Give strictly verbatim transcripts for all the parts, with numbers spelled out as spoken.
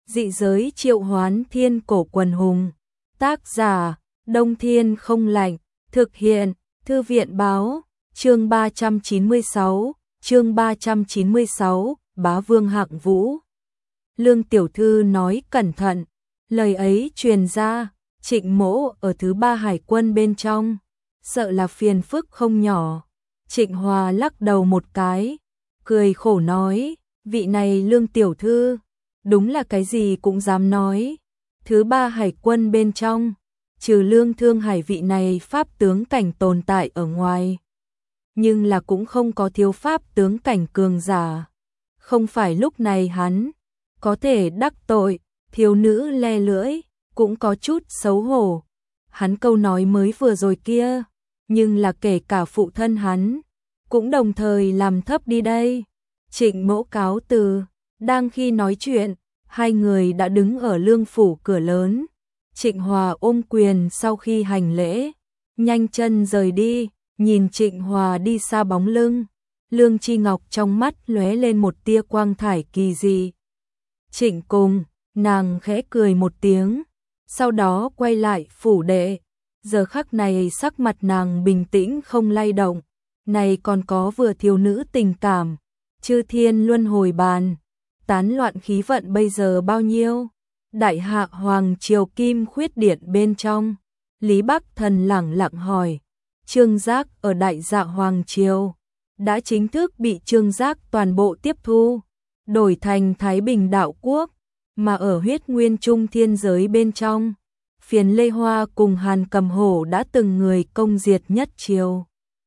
Dị giới triệu hoán thiên cổ quần hùng. Tác giả, Đông Thiên không lạnh. Thực hiện, Thư viện báo. Chương ba trăm chín mươi sáu, chương ba trăm chín mươi sáu, Bá Vương Hạng Vũ. Lương tiểu thư nói cẩn thận, lời ấy truyền ra, Trịnh Mỗ ở thứ ba hải quân bên trong, sợ là phiền phức không nhỏ. Trịnh Hòa lắc đầu một cái, cười khổ nói, vị này Lương tiểu thư, đúng là cái gì cũng dám nói. Thứ ba hải quân bên trong, trừ Lương Thương Hải vị này pháp tướng cảnh tồn tại ở ngoài, nhưng là cũng không có thiếu pháp tướng cảnh cường giả. Không phải lúc này hắn có thể đắc tội, thiếu nữ le lưỡi, cũng có chút xấu hổ. Hắn câu nói mới vừa rồi kia, nhưng là kể cả phụ thân hắn, cũng đồng thời làm thấp đi đây. Trịnh Mỗ cáo từ, đang khi nói chuyện, hai người đã đứng ở Lương phủ cửa lớn. Trịnh Hòa ôm quyền sau khi hành lễ, nhanh chân rời đi, nhìn Trịnh Hòa đi xa bóng lưng. Lương Chi Ngọc trong mắt lóe lên một tia quang thải kỳ dị. Trịnh Cùng, nàng khẽ cười một tiếng, sau đó quay lại phủ đệ. Giờ khắc này sắc mặt nàng bình tĩnh không lay động, này còn có vừa thiếu nữ tình cảm. Chư thiên luân hồi bàn, tán loạn khí vận bây giờ bao nhiêu? Đại hạ hoàng triều kim khuyết điện bên trong, Lý Bắc Thần lẳng lặng hỏi. Trương Giác ở đại dạ hoàng triều đã chính thức bị Trương Giác toàn bộ tiếp thu, đổi thành Thái Bình đạo quốc, mà ở huyết nguyên trung thiên giới bên trong, Phiền Lê Hoa cùng Hàn Cầm Hổ đã từng người công diệt nhất triều.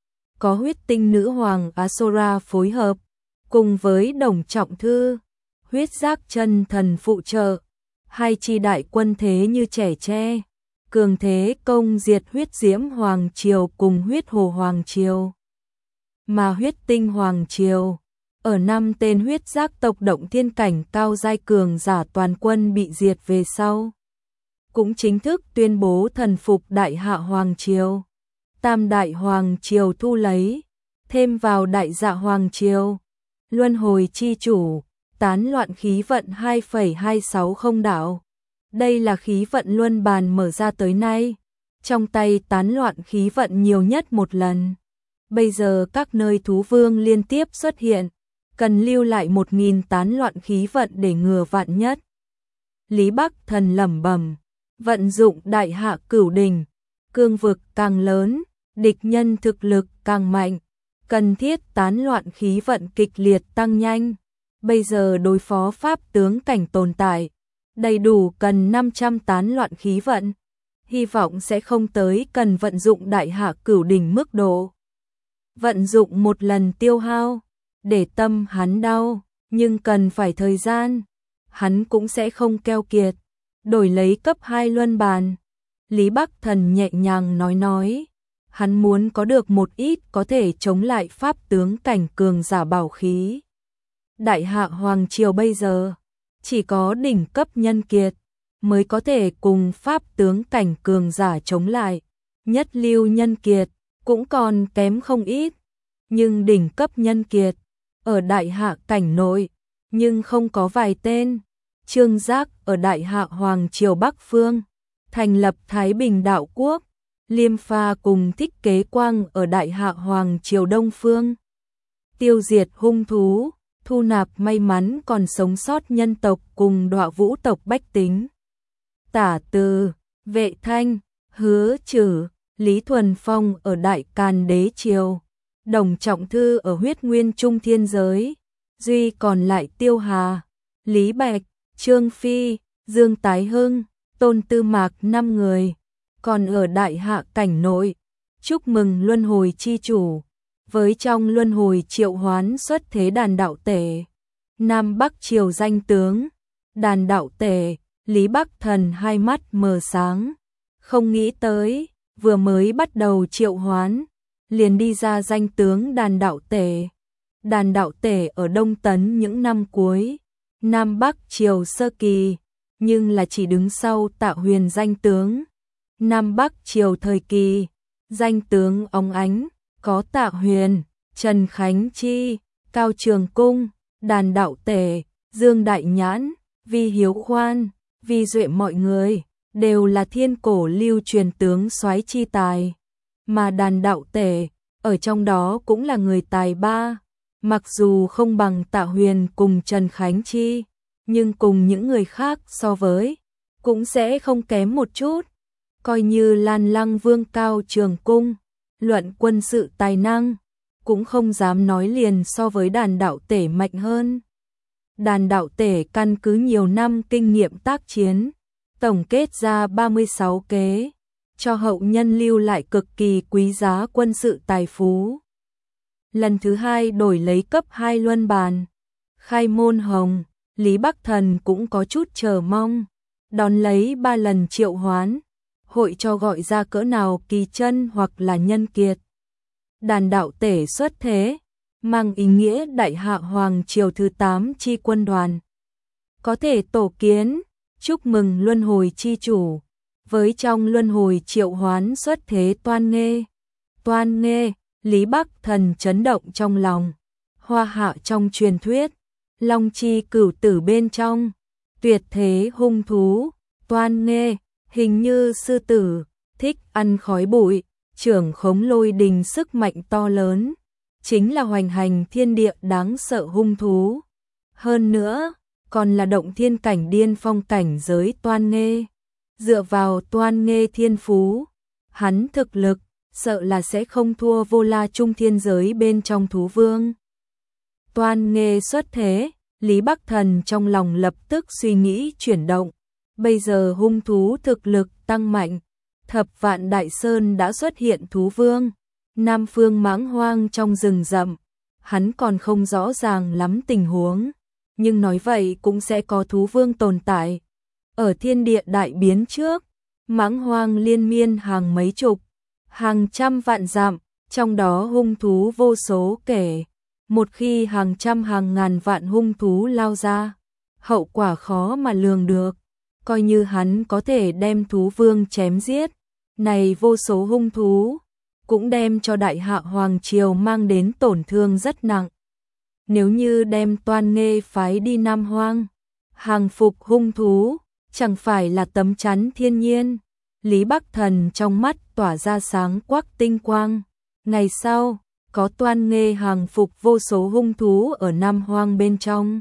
Có huyết tinh nữ hoàng Asora phối hợp, cùng với Đồng Trọng Thư, huyết giác chân thần phụ trợ, hai chi đại quân thế như trẻ tre, cường thế công diệt huyết diễm hoàng triều cùng huyết hồ hoàng triều. Mà huyết tinh hoàng triều, ở năm tên huyết giác tộc động thiên cảnh cao giai cường giả toàn quân bị diệt về sau, cũng chính thức tuyên bố thần phục đại hạ hoàng triều. Tam đại hoàng triều thu lấy, thêm vào đại dạ hoàng triều, luân hồi chi chủ, tán loạn khí vận hai phẩy hai sáu không đảo. Đây là khí vận luân bàn mở ra tới nay, trong tay tán loạn khí vận nhiều nhất một lần. Bây giờ các nơi thú vương liên tiếp xuất hiện, cần lưu lại một nghìn tán loạn khí vận để ngừa vạn nhất. Lý Bắc Thần lẩm bẩm, vận dụng đại hạ cửu đỉnh, cương vực càng lớn, địch nhân thực lực càng mạnh, cần thiết tán loạn khí vận kịch liệt tăng nhanh. Bây giờ đối phó pháp tướng cảnh tồn tại, đầy đủ cần năm trăm tán loạn khí vận, hy vọng sẽ không tới cần vận dụng đại hạ cửu đỉnh mức độ. Vận dụng một lần tiêu hao, để tâm hắn đau, nhưng cần phải thời gian, hắn cũng sẽ không keo kiệt, đổi lấy cấp hai luân bàn. Lý Bắc Thần nhẹ nhàng nói nói, hắn muốn có được một ít có thể chống lại pháp tướng cảnh cường giả bảo khí. Đại hạ hoàng triều bây giờ, chỉ có đỉnh cấp nhân kiệt, mới có thể cùng pháp tướng cảnh cường giả chống lại. Nhất lưu nhân kiệt, cũng còn kém không ít, nhưng đỉnh cấp nhân kiệt, ở đại hạ cảnh nội, nhưng không có vài tên. Trương Giác ở đại hạ hoàng triều Bắc Phương, thành lập Thái Bình đạo quốc, Liêm Pha cùng Thích Kế Quang ở đại hạ hoàng triều Đông Phương, tiêu diệt hung thú, thu nạp may mắn còn sống sót nhân tộc cùng đọa vũ tộc bách tính. Tả Từ, Vệ Thanh, Hứa Trử, Lý Thuần Phong ở đại Càn đế triều, Đồng Trọng Thư ở huyết nguyên trung thiên giới, duy còn lại Tiêu Hà, Lý Bạch, Trương Phi, Dương Tái Hưng, Tôn Tư Mạc năm người, còn ở đại hạ cảnh nội. Chúc mừng luân hồi chi chủ, với trong luân hồi triệu hoán xuất thế đàn đạo tể, Nam Bắc triều danh tướng, đàn đạo tể. Lý Bắc Thần hai mắt mờ sáng, không nghĩ tới, vừa mới bắt đầu triệu hoán, liền đi ra danh tướng đàn đạo tể. Đàn đạo tể ở Đông Tấn những năm cuối, Nam Bắc triều sơ kỳ, nhưng là chỉ đứng sau Tạ Huyền danh tướng. Nam Bắc triều thời kỳ, danh tướng óng ánh, có Tạ Huyền, Trần Khánh Chi, Cao Trường Cung, đàn đạo tể, Dương Đại Nhãn, vì hiếu khoan, vì duệ mọi người, đều là thiên cổ lưu truyền tướng soái chi tài. Mà đàn đạo tể, ở trong đó cũng là người tài ba, mặc dù không bằng Tạ Huyền cùng Trần Khánh Chi, nhưng cùng những người khác so với, cũng sẽ không kém một chút. Coi như Lan Lăng Vương Cao Trường Cung, luận quân sự tài năng, cũng không dám nói liền so với đàn đạo tể mạnh hơn. Đàn đạo tể căn cứ nhiều năm kinh nghiệm tác chiến, tổng kết ra ba mươi sáu kế, cho hậu nhân lưu lại cực kỳ quý giá quân sự tài phú. Lần thứ hai đổi lấy cấp hai luân bàn, khai môn hồng, Lý Bắc Thần cũng có chút chờ mong, đón lấy ba lần triệu hoán, hội cho gọi ra cỡ nào kỳ chân hoặc là nhân kiệt. Đàn đạo tể xuất thế, mang ý nghĩa đại hạ hoàng triều thứ tám chi quân đoàn. Có thể tổ kiến, chúc mừng luân hồi chi chủ, với trong luân hồi triệu hoán xuất thế Toan Nghê. Toan Nghê, Lý Bắc Thần chấn động trong lòng, hoa hạ trong truyền thuyết, long chi cửu tử bên trong, tuyệt thế hung thú, Toan Nghê, hình như sư tử, thích ăn khói bụi, trưởng khống lôi đình sức mạnh to lớn, chính là hoành hành thiên địa đáng sợ hung thú. Hơn nữa, còn là động thiên cảnh điên phong cảnh giới Toan Nghê. Dựa vào Toan Nghê thiên phú, hắn thực lực, sợ là sẽ không thua vô la trung thiên giới bên trong thú vương. Toan Nghê xuất thế, Lý Bắc Thần trong lòng lập tức suy nghĩ chuyển động. Bây giờ hung thú thực lực tăng mạnh, thập vạn đại sơn đã xuất hiện thú vương, Nam Phương mãng hoang trong rừng rậm, hắn còn không rõ ràng lắm tình huống, nhưng nói vậy cũng sẽ có thú vương tồn tại. Ở thiên địa đại biến trước, mãng hoang liên miên hàng mấy chục, hàng trăm vạn dặm, trong đó hung thú vô số kể, một khi hàng trăm hàng ngàn vạn hung thú lao ra, hậu quả khó mà lường được. Coi như hắn có thể đem thú vương chém giết, này vô số hung thú, cũng đem cho đại hạ hoàng triều mang đến tổn thương rất nặng. Nếu như đem Toan Nghê phái đi Nam Hoang, hàng phục hung thú, chẳng phải là tấm chắn thiên nhiên. Lý Bắc Thần trong mắt tỏa ra sáng quắc tinh quang. Ngày sau, có Toan Nghê hàng phục vô số hung thú ở Nam Hoang bên trong.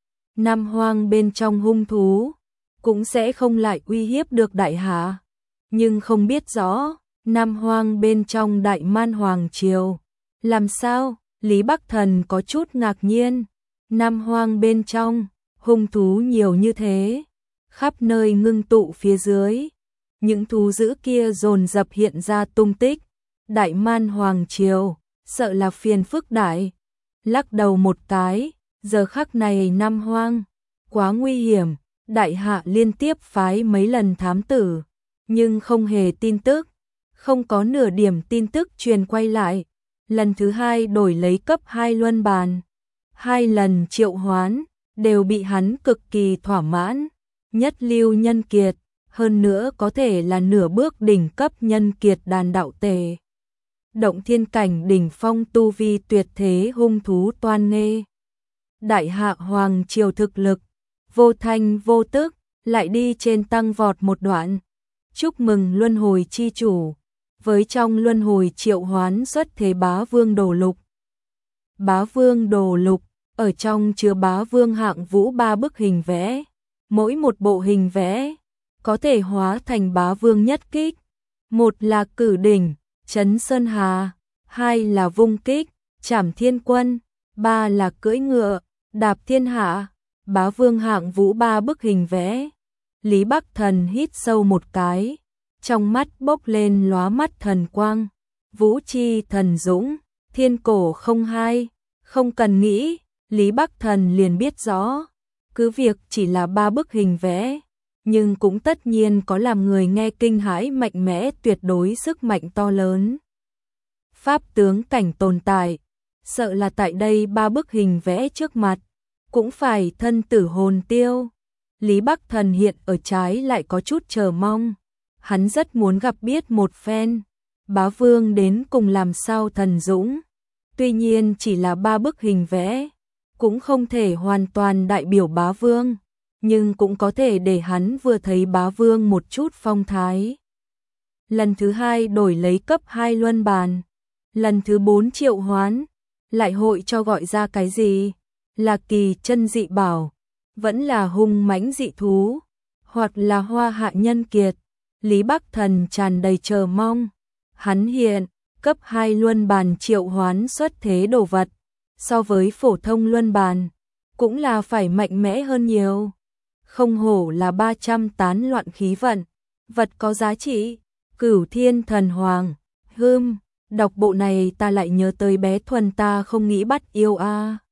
Nam Hoang bên trong hung thú, cũng sẽ không lại uy hiếp được đại hạ. Nhưng không biết rõ, Nam Hoang bên trong Đại Man Hoàng Triều, làm sao? Lý Bắc Thần có chút ngạc nhiên. Nam Hoang bên trong, hung thú nhiều như thế, khắp nơi ngưng tụ phía dưới. Những thú dữ kia dồn dập hiện ra tung tích. Đại Man Hoàng Triều, sợ là phiền phức đại. Lắc đầu một cái, giờ khắc này Nam Hoang, quá nguy hiểm. Đại hạ liên tiếp phái mấy lần thám tử, nhưng không hề tin tức, không có nửa điểm tin tức truyền quay lại. Lần thứ hai đổi lấy cấp hai luân bàn, hai lần triệu hoán, đều bị hắn cực kỳ thỏa mãn. Nhất lưu nhân kiệt, hơn nữa có thể là nửa bước đỉnh cấp nhân kiệt đàn đạo tề. Động thiên cảnh đỉnh phong tu vi tuyệt thế hung thú Toan Nghê. Đại hạ hoàng triều thực lực, vô thanh vô tức, lại đi trên tăng vọt một đoạn. Chúc mừng luân hồi chi chủ, với trong luân hồi triệu hoán xuất thế bá vương đồ lục. Bá vương đồ lục, ở trong chứa bá vương hạng vũ ba bức hình vẽ. Mỗi một bộ hình vẽ, có thể hóa thành bá vương nhất kích. Một là cử đỉnh, chấn sơn hà, hai là vung kích, trảm thiên quân, ba là cưỡi ngựa, đạp thiên hạ. Bá vương hạng vũ ba bức hình vẽ. Lý Bắc Thần hít sâu một cái, trong mắt bốc lên lóa mắt thần quang. Vũ chi thần dũng, thiên cổ không hai, không cần nghĩ, Lý Bắc Thần liền biết rõ. Cứ việc chỉ là ba bức hình vẽ, nhưng cũng tất nhiên có làm người nghe kinh hãi mạnh mẽ tuyệt đối sức mạnh to lớn. Pháp tướng cảnh tồn tại, sợ là tại đây ba bức hình vẽ trước mặt, cũng phải thân tử hồn tiêu. Lý Bắc Thần hiện ở trái lại có chút chờ mong, hắn rất muốn gặp biết một phen, bá vương đến cùng làm sao thần dũng. Tuy nhiên chỉ là ba bức hình vẽ, cũng không thể hoàn toàn đại biểu bá vương, nhưng cũng có thể để hắn vừa thấy bá vương một chút phong thái. Lần thứ hai đổi lấy cấp hai luân bàn, lần thứ bốn triệu hoán, lại hội cho gọi ra cái gì? Là kỳ chân dị bảo, vẫn là hung mãnh dị thú, hoặc là hoa hạ nhân kiệt. Lý Bắc Thần tràn đầy chờ mong. Hắn hiện, cấp hai luân bàn triệu hoán xuất thế đồ vật, so với phổ thông luân bàn, cũng là phải mạnh mẽ hơn nhiều. Không hổ là ba trăm tán loạn khí vận, vật có giá trị, Cửu Thiên Thần Hoàng. Hưm, đọc bộ này ta lại nhớ tới bé Thuần ta không nghĩ bắt yêu a.